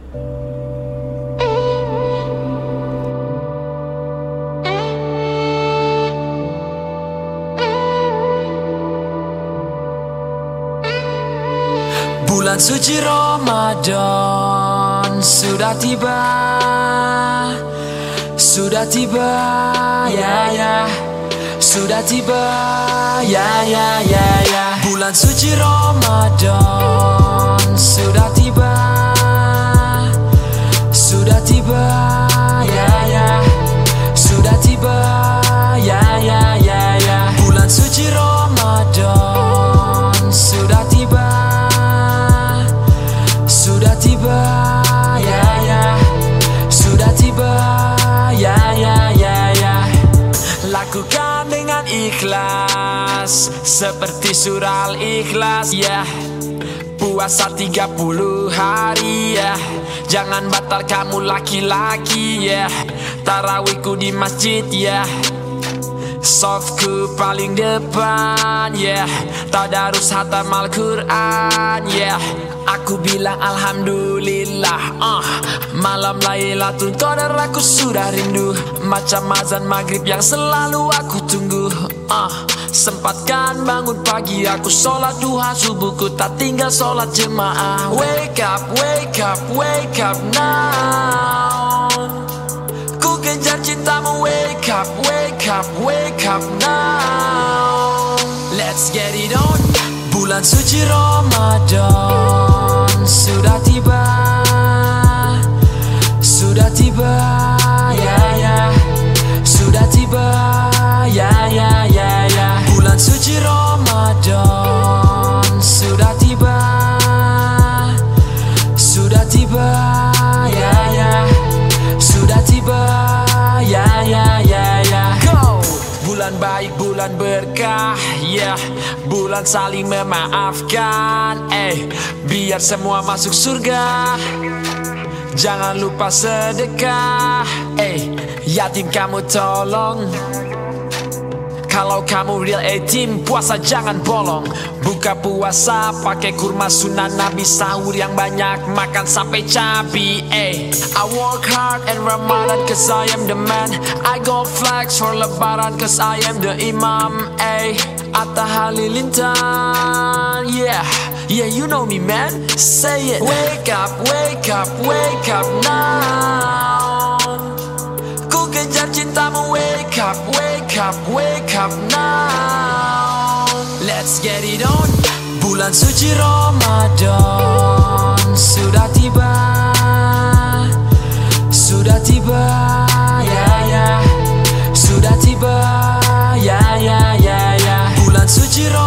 Bulan suci Ramadan sudah tiba, sudah tiba, ya ya, sudah tiba, ya ya ya ya. Bulan suci Ramadan sudah tiba, sudah tiba, ya ya, sudah tiba, ya ya ya ya. Bulan suci Ramadan sudah tiba, sudah tiba, ya ya, sudah tiba, ya ya ya ya. Lakukan dengan ikhlas seperti surah Al-Ikhlas, ya. Puasa 30 hari, ya. Jangan batal kamu laki-laki, ya. Tarawihku di masjid, ya. Softku paling depan, yeah. Tadarus hatam Al-Quran, yeah. Aku bilang alhamdulillah, Malam Lailatul Qadar aku sudah rindu, macam azan maghrib yang selalu aku tunggu. Sempatkan bangun pagi aku sholat duha, subuhku tak tinggal sholat jemaah. Wake up, wake up, wake up now. Ku kejar cintamu, wake up, wake up, wake up now. Let's get it on. Bulan suci Ramadan sudah tiba, sudah tiba, ya ya, sudah tiba, ya ya ya ya. Bulan suci Ramadan sudah tiba, sudah tiba, ya ya, sudah tiba, ya ya ya ya. Go! Bulan baik, bulan berkah, yeah. Bulan saling memaafkan, biar semua masuk surga. Jangan lupa sedekah, yatim kamu tolong. Kalau kamu real A-team, puasa jangan bolong. Buka puasa pakai kurma sunnah Nabi, sahur yang banyak, makan sampai cabi. I work hard in Ramadan cause I am the man. I go flex for Lebaran cause I am the imam. Atta Halilintar, yeah. Yeah, you know me, man. Say it. Wake up, wake up, wake up now. Ku kejar cintamu, wake up, wake up, wake up now. Let's get it on. Bulan suci Ramadan sudah tiba, sudah tiba, ya ya, sudah tiba, ya ya ya ya. Bulan suci Ramadan